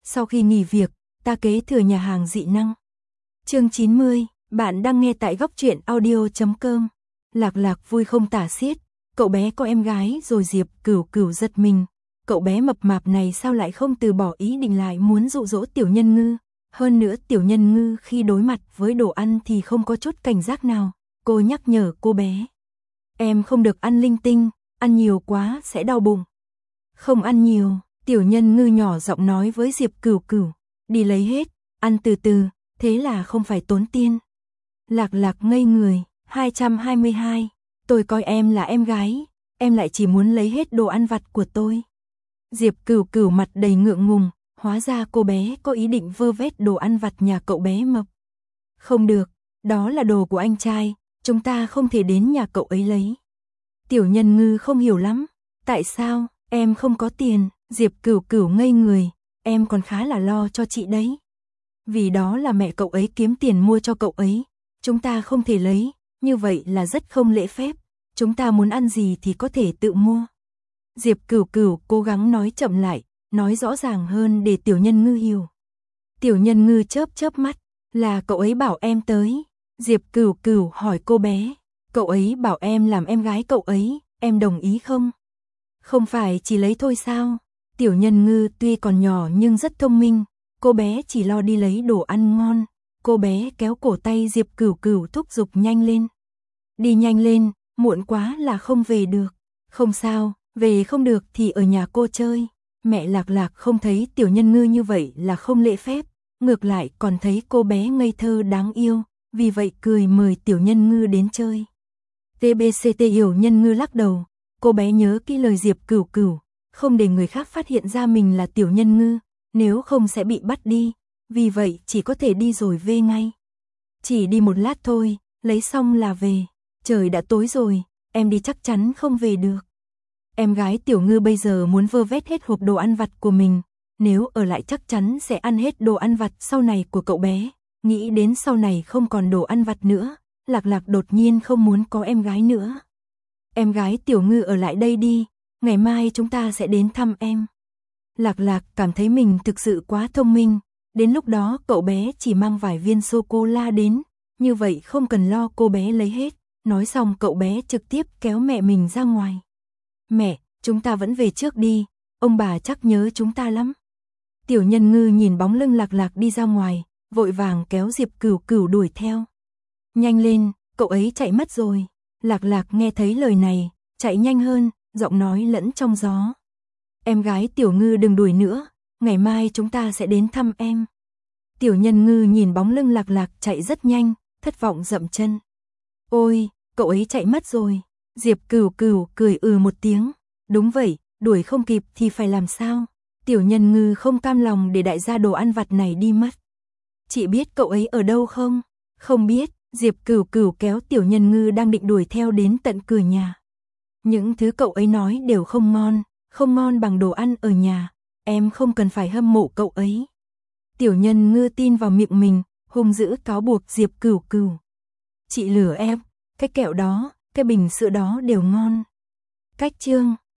Sau khi nghỉ việc, ta kế thừa nhà hàng dị năng. Chương 90, bạn đang nghe tại góc truyện audio.com. Lạc Lạc vui không tả xiết, cậu bé có em gái rồi. Diệp Cửu Cửu giật mình, cậu bé mập mạp này sao lại không từ bỏ ý định lại muốn dụ dỗ Tiểu Nhân Ngư. Hơn nữa Tiểu Nhân Ngư khi đối mặt với đồ ăn thì không có chút cảnh giác nào. Cô nhắc nhở cô bé, em không được ăn linh tinh, ăn nhiều quá sẽ đau bụng. Không ăn nhiều, Tiểu Nhân Ngư nhỏ giọng nói với Diệp Cửu Cửu, đi lấy hết, ăn từ từ, thế là không phải tốn tiền. Lạc Lạc ngây người. 222, tôi coi em là em gái, em lại chỉ muốn lấy hết đồ ăn vặt của tôi. Diệp Cửu Cửu mặt đầy ngượng ngùng, hóa ra cô bé có ý định vơ vét đồ ăn vặt nhà cậu bé mập. Không được, đó là đồ của anh trai, chúng ta không thể đến nhà cậu ấy lấy. Tiểu Nhân Ngư không hiểu lắm, tại sao, em không có tiền. Diệp Cửu Cửu ngây người, em còn khá là lo cho chị đấy. Vì đó là mẹ cậu ấy kiếm tiền mua cho cậu ấy, chúng ta không thể lấy, như vậy là rất không lễ phép, chúng ta muốn ăn gì thì có thể tự mua. Diệp Cửu Cửu cố gắng nói chậm lại, nói rõ ràng hơn để Tiểu Nhân Ngư hiểu. Tiểu Nhân Ngư chớp chớp mắt, là cậu ấy bảo em tới. Diệp Cửu Cửu hỏi cô bé, cậu ấy bảo em làm em gái cậu ấy, em đồng ý không? Không phải chỉ lấy thôi sao? Tiểu Nhân Ngư tuy còn nhỏ nhưng rất thông minh, cô bé chỉ lo đi lấy đồ ăn ngon. Cô bé kéo cổ tay Diệp Cửu Cửu thúc giục nhanh lên. Đi nhanh lên, muộn quá là không về được. Không sao, về không được thì ở nhà cô chơi. Mẹ Lạc Lạc không thấy Tiểu Nhân Ngư như vậy là không lễ phép, ngược lại còn thấy cô bé ngây thơ đáng yêu, vì vậy cười mời Tiểu Nhân Ngư đến chơi. TBCT Tiểu Nhân Ngư lắc đầu, cô bé nhớ kỹ lời Diệp Cửu Cửu, không để người khác phát hiện ra mình là Tiểu Nhân Ngư, nếu không sẽ bị bắt đi. Vì vậy chỉ có thể đi rồi về ngay. Chỉ đi một lát thôi, lấy xong là về. Trời đã tối rồi, em đi chắc chắn không về được. Em gái Tiểu Ngư bây giờ muốn vơ vét hết hộp đồ ăn vặt của mình, nếu ở lại chắc chắn sẽ ăn hết đồ ăn vặt sau này của cậu bé. Nghĩ đến sau này không còn đồ ăn vặt nữa, Lạc Lạc đột nhiên không muốn có em gái nữa. Em gái Tiểu Ngư ở lại đây đi, ngày mai chúng ta sẽ đến thăm em. Lạc Lạc cảm thấy mình thực sự quá thông minh. Đến lúc đó cậu bé chỉ mang vài viên sô-cô-la đến, như vậy không cần lo cô bé lấy hết. Nói xong cậu bé trực tiếp kéo mẹ mình ra ngoài. Mẹ, chúng ta vẫn về trước đi, ông bà chắc nhớ chúng ta lắm. Tiểu Nhân Ngư nhìn bóng lưng Lạc Lạc đi ra ngoài, vội vàng kéo Diệp Cửu Cửu đuổi theo. Nhanh lên, cậu ấy chạy mất rồi. Lạc Lạc nghe thấy lời này, chạy nhanh hơn, giọng nói lẫn trong gió. Em gái Tiểu Ngư đừng đuổi nữa, ngày mai chúng ta sẽ đến thăm em. Tiểu Nhân Ngư nhìn bóng lưng Lạc Lạc chạy rất nhanh, thất vọng dậm chân. Ôi, cậu ấy chạy mất rồi. Diệp Cửu Cửu cười một tiếng. Đúng vậy, đuổi không kịp thì phải làm sao? Tiểu Nhân Ngư không cam lòng để đại gia đồ ăn vặt này đi mất. Chị biết cậu ấy ở đâu không? Không biết. Diệp Cửu Cửu kéo Tiểu Nhân Ngư đang định đuổi theo đến tận cửa nhà. Những thứ cậu ấy nói đều không ngon bằng đồ ăn ở nhà. Em không cần phải hâm mộ cậu ấy. Tiểu Nhân Ngư tin vào miệng mình, hung dữ cáo buộc Diệp Cửu Cửu. Chị lừa em, cái kẹo đó, cái bình sữa đó đều ngon. Cách chương